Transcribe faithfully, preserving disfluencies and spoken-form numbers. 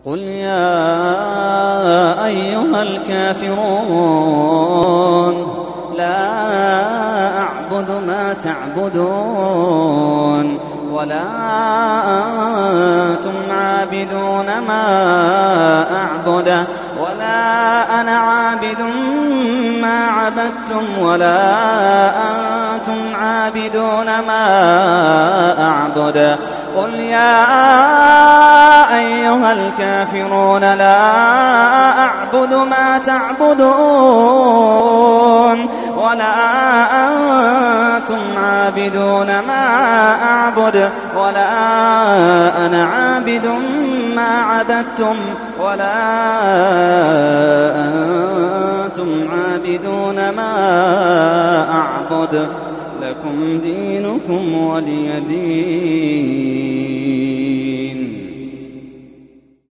قل يا أيها الكافرون لا أعبد ما تعبدون ولا أنتم عابدون ما أعبد ولا أنا عابد ما عبدتم ولا أنتم عابدون ما أعبد قل يا أيها الكافرون لا أعبد ما تعبدون ولا أنتم عابدون ما أعبد ولا أنا عابد ما عبدتم ولا أنتم عابدون ما أعبد لكم دينكم ولي دين.